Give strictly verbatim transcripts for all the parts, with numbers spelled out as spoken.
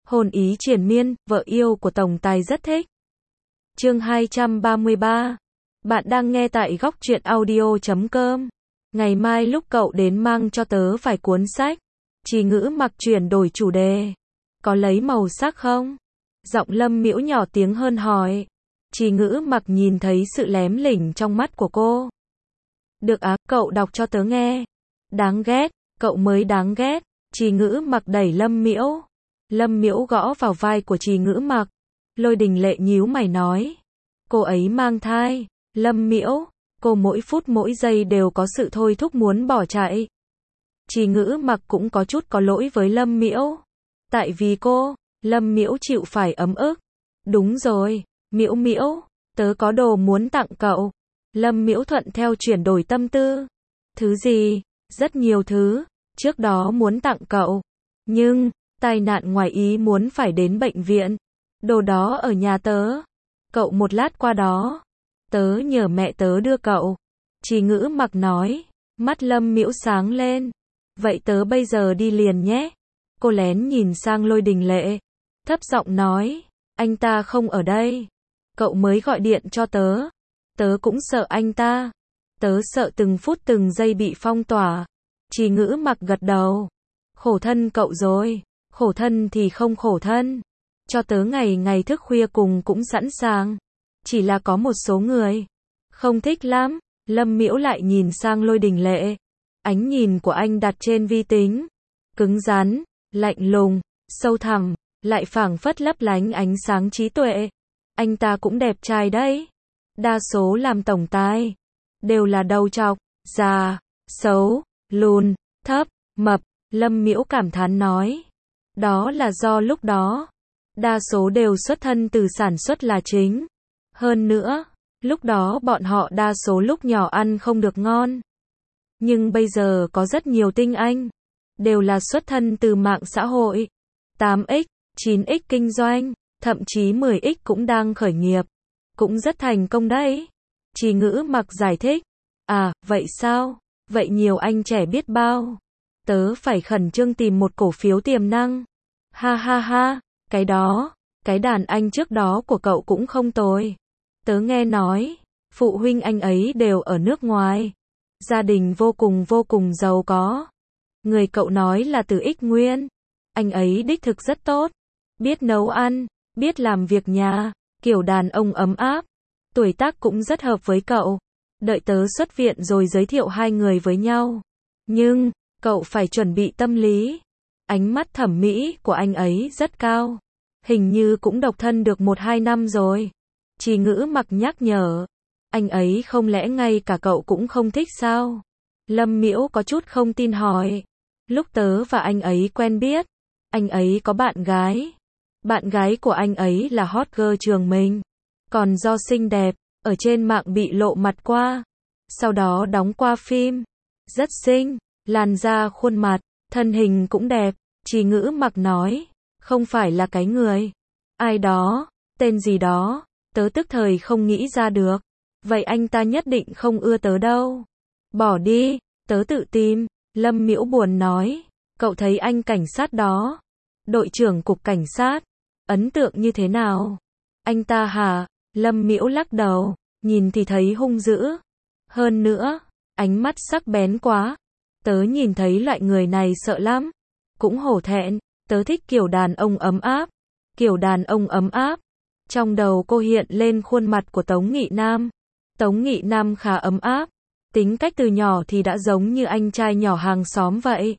Hồn ý triền miên, vợ yêu của tổng tài rất thích. Chương hai trăm ba mươi ba. Bạn đang nghe tại góc truyện audio chấm com. Ngày mai lúc cậu đến mang cho tớ vài cuốn sách. Chỉ ngữ mặc chuyển đổi chủ đề. Có lấy màu sắc không? Giọng Lâm Miễu nhỏ tiếng hơn hỏi. Chỉ ngữ mặc nhìn thấy sự lém lỉnh trong mắt của cô. Được á, cậu đọc cho tớ nghe. Đáng ghét, cậu mới đáng ghét. Chỉ ngữ mặc đẩy Lâm Miễu. Lâm Miễu gõ vào vai của Trì Ngữ Mặc. Lôi Đình Lệ nhíu mày nói. Cô ấy mang thai. Lâm Miễu, cô mỗi phút mỗi giây đều có sự thôi thúc muốn bỏ chạy. Trì Ngữ Mặc cũng có chút có lỗi với Lâm Miễu. Tại vì cô, Lâm Miễu chịu phải ấm ức. Đúng rồi, Miễu Miễu, tớ có đồ muốn tặng cậu. Lâm Miễu thuận theo chuyển đổi tâm tư. Thứ gì? Rất nhiều thứ. Trước đó muốn tặng cậu. Nhưng, tai nạn ngoài ý muốn phải đến bệnh viện. Đồ đó ở nhà tớ. Cậu một lát qua đó. Tớ nhờ mẹ tớ đưa cậu. Trì Ngữ Mặc nói. Mắt Lâm Miễu sáng lên. Vậy tớ bây giờ đi liền nhé. Cô lén nhìn sang Lôi Đình Lệ. Thấp giọng nói. Anh ta không ở đây. Cậu mới gọi điện cho tớ. Tớ cũng sợ anh ta. Tớ sợ từng phút từng giây bị phong tỏa. Trì Ngữ Mặc gật đầu. Khổ thân cậu rồi. Khổ thân thì không khổ thân. Cho tớ ngày ngày thức khuya cùng cũng sẵn sàng. Chỉ là có một số người không thích lắm. Lâm Miễu lại nhìn sang Lôi Đình Lệ. Ánh nhìn của anh đặt trên vi tính. Cứng rắn, lạnh lùng, sâu thẳm, lại phảng phất lấp lánh ánh sáng trí tuệ. Anh ta cũng đẹp trai đấy. Đa số làm tổng tài đều là đầu trọc, già, xấu, lùn, thấp, mập. Lâm Miễu cảm thán nói. Đó là do lúc đó đa số đều xuất thân từ sản xuất là chính. Hơn nữa, lúc đó bọn họ đa số lúc nhỏ ăn không được ngon. Nhưng bây giờ có rất nhiều tinh anh đều là xuất thân từ mạng xã hội. tám x, chín x kinh doanh, thậm chí mười x cũng đang khởi nghiệp. Cũng rất thành công đấy. Trì Ngữ Mặc giải thích. À, vậy sao? Vậy nhiều anh trẻ biết bao. Tớ phải khẩn trương tìm một cổ phiếu tiềm năng. Ha ha ha, cái đó, cái đàn anh trước đó của cậu cũng không tồi. Tớ nghe nói, phụ huynh anh ấy đều ở nước ngoài. Gia đình vô cùng vô cùng giàu có. Người cậu nói là từ Ích Nguyên. Anh ấy đích thực rất tốt. Biết nấu ăn, biết làm việc nhà, kiểu đàn ông ấm áp. Tuổi tác cũng rất hợp với cậu. Đợi tớ xuất viện rồi giới thiệu hai người với nhau. Nhưng, cậu phải chuẩn bị tâm lý. Ánh mắt thẩm mỹ của anh ấy rất cao. Hình như cũng độc thân được một hai năm rồi. Trì Ngữ Mặc nhắc nhở. Anh ấy không lẽ ngay cả cậu cũng không thích sao? Lâm Miễu có chút không tin hỏi. Lúc tớ và anh ấy quen biết, anh ấy có bạn gái. Bạn gái của anh ấy là hot girl trường mình. Còn do xinh đẹp, ở trên mạng bị lộ mặt qua. Sau đó đóng qua phim. Rất xinh, làn da khuôn mặt, thân hình cũng đẹp. Trì Ngữ Mặc nói. Không phải là cái người. Ai đó, tên gì đó. Tớ tức thời không nghĩ ra được. Vậy anh ta nhất định không ưa tớ đâu. Bỏ đi, tớ tự tìm. Lâm Miễu buồn nói. Cậu thấy anh cảnh sát đó, đội trưởng cục cảnh sát, ấn tượng như thế nào? Anh ta hả? Lâm Miễu lắc đầu, nhìn thì thấy hung dữ. Hơn nữa, ánh mắt sắc bén quá. Tớ nhìn thấy loại người này sợ lắm. Cũng hổ thẹn, tớ thích kiểu đàn ông ấm áp. Kiểu đàn ông ấm áp. Trong đầu cô hiện lên khuôn mặt của Tống Nghị Nam. Tống Nghị Nam khá ấm áp. Tính cách từ nhỏ thì đã giống như anh trai nhỏ hàng xóm vậy.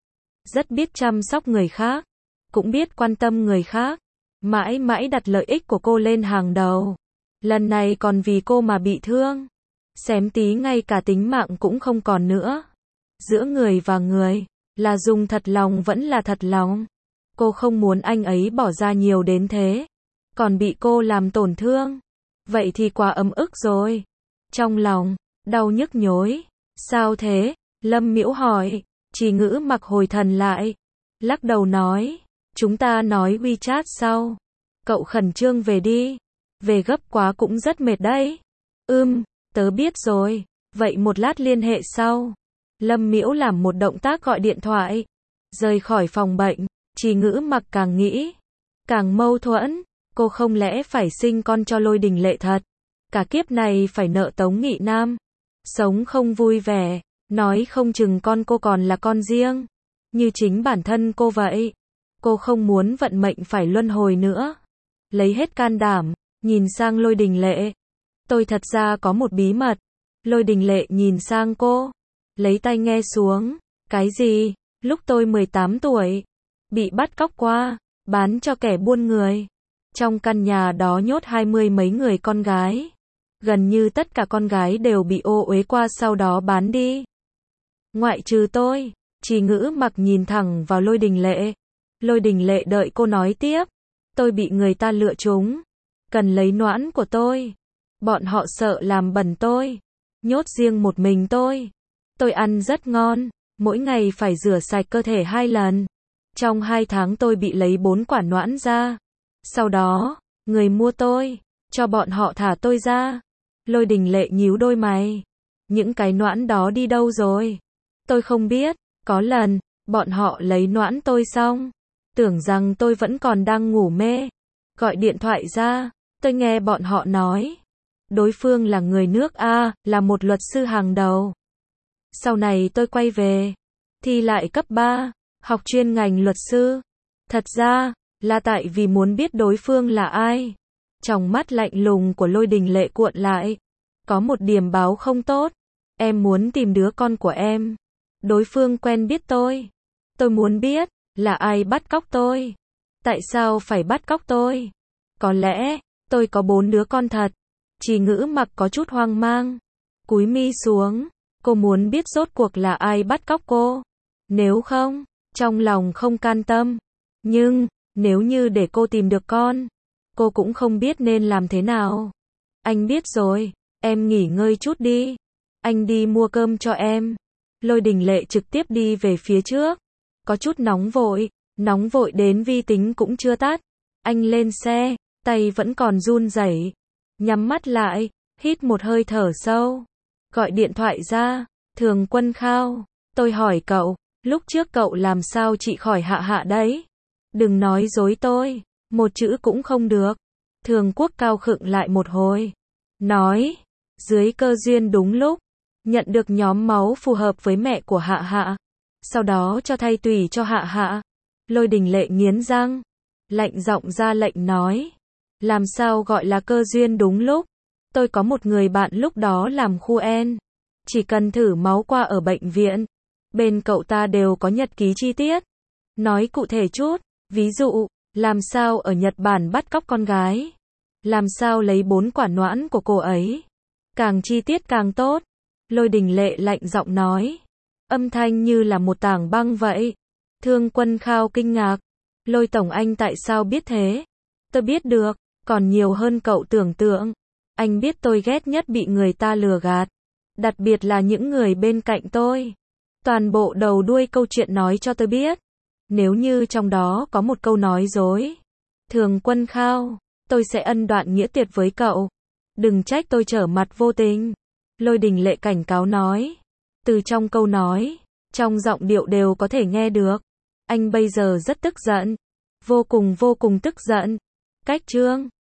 Rất biết chăm sóc người khác. Cũng biết quan tâm người khác. Mãi mãi đặt lợi ích của cô lên hàng đầu. Lần này còn vì cô mà bị thương. Xém tí ngay cả tính mạng cũng không còn nữa. Giữa người và người, là dùng thật lòng vẫn là thật lòng. Cô không muốn anh ấy bỏ ra nhiều đến thế. Còn bị cô làm tổn thương. Vậy thì quá ấm ức rồi. Trong lòng, đau nhức nhối. Sao thế? Lâm Miễu hỏi. Trì Ngữ Mặc hồi thần lại. Lắc đầu nói. Chúng ta nói WeChat sau. Cậu khẩn trương về đi. Về gấp quá cũng rất mệt đấy. Ừm, tớ biết rồi. Vậy một lát liên hệ sau. Lâm Miễu làm một động tác gọi điện thoại. Rời khỏi phòng bệnh. Trì Ngữ Mặc càng nghĩ. càng mâu thuẫn. Cô không lẽ phải sinh con cho Lôi Đình Lệ thật? Cả kiếp này phải nợ Tống Nghị Nam. Sống không vui vẻ, nói không chừng con cô còn là con riêng. Như chính bản thân cô vậy. Cô không muốn vận mệnh phải luân hồi nữa. Lấy hết can đảm, nhìn sang Lôi Đình Lệ. Tôi thật ra có một bí mật. Lôi Đình Lệ nhìn sang cô. Lấy tai nghe xuống. Cái gì? Lúc tôi mười tám tuổi. Bị bắt cóc qua. Bán cho kẻ buôn người. Trong căn nhà đó nhốt hai mươi mấy người con gái. Gần như tất cả con gái đều bị ô uế qua sau đó bán đi. Ngoại trừ tôi. Trì Ngữ Mặc nhìn thẳng vào Lôi Đình Lệ. Lôi Đình Lệ đợi cô nói tiếp. Tôi bị người ta lựa trúng. Cần lấy noãn của tôi. Bọn họ sợ làm bẩn tôi. Nhốt riêng một mình tôi. Tôi ăn rất ngon. Mỗi ngày phải rửa sạch cơ thể hai lần. Trong hai tháng tôi bị lấy bốn quả noãn ra. Sau đó, người mua tôi. Cho bọn họ thả tôi ra. Lôi Đình Lệ nhíu đôi mày. Những cái noãn đó đi đâu rồi? Tôi không biết. Có lần, bọn họ lấy noãn tôi xong. Tưởng rằng tôi vẫn còn đang ngủ mê. Gọi điện thoại ra. Tôi nghe bọn họ nói. Đối phương là người nước A, là một luật sư hàng đầu. Sau này tôi quay về. Thi lại cấp ba. Học chuyên ngành luật sư. Thật ra, là tại vì muốn biết đối phương là ai. Trong mắt lạnh lùng của Lôi Đình Lệ cuộn lại. Có một điểm báo không tốt. Em muốn tìm đứa con của em. Đối phương quen biết tôi. Tôi muốn biết, là ai bắt cóc tôi. Tại sao phải bắt cóc tôi? Có lẽ, tôi có bốn đứa con thật. Trì Ngữ Mặc có chút hoang mang. Cúi mi xuống. Cô muốn biết rốt cuộc là ai bắt cóc cô. Nếu không, trong lòng không can tâm. Nhưng, nếu như để cô tìm được con, cô cũng không biết nên làm thế nào. Anh biết rồi, em nghỉ ngơi chút đi. Anh đi mua cơm cho em. Lôi Đình Lệ trực tiếp đi về phía trước. Có chút nóng vội, nóng vội đến vi tính cũng chưa tắt. Anh lên xe, tay vẫn còn run rẩy. Nhắm mắt lại, hít một hơi thở sâu. Gọi điện thoại ra, Thường Quân Khao. Tôi hỏi cậu, lúc trước cậu làm sao trị khỏi Hạ Hạ đấy? Đừng nói dối tôi, một chữ cũng không được. Thường Quốc Cao khựng lại một hồi. Nói, dưới cơ duyên đúng lúc, nhận được nhóm máu phù hợp với mẹ của Hạ Hạ. Sau đó cho thay tùy cho Hạ Hạ. Lôi Đình Lệ nghiến răng. Lạnh giọng ra lệnh nói. Làm sao gọi là cơ duyên đúng lúc? Tôi có một người bạn lúc đó làm khu en. Chỉ cần thử máu qua ở bệnh viện. Bên cậu ta đều có nhật ký chi tiết. Nói cụ thể chút. Ví dụ, làm sao ở Nhật Bản bắt cóc con gái. Làm sao lấy bốn quả noãn của cô ấy. Càng chi tiết càng tốt. Lôi Đình Lệ lạnh giọng nói. Âm thanh như là một tảng băng vậy. Thương Quân Khao kinh ngạc. Lôi tổng anh tại sao biết thế? Tôi biết được, còn nhiều hơn cậu tưởng tượng. Anh biết tôi ghét nhất bị người ta lừa gạt. Đặc biệt là những người bên cạnh tôi. Toàn bộ đầu đuôi câu chuyện nói cho tôi biết. Nếu như trong đó có một câu nói dối. Thường Quân Khao, tôi sẽ ân đoạn nghĩa tuyệt với cậu. Đừng trách tôi trở mặt vô tình. Lôi Đình Lệ cảnh cáo nói. Từ trong câu nói, trong giọng điệu đều có thể nghe được. Anh bây giờ rất tức giận. Vô cùng vô cùng tức giận. Cách Trương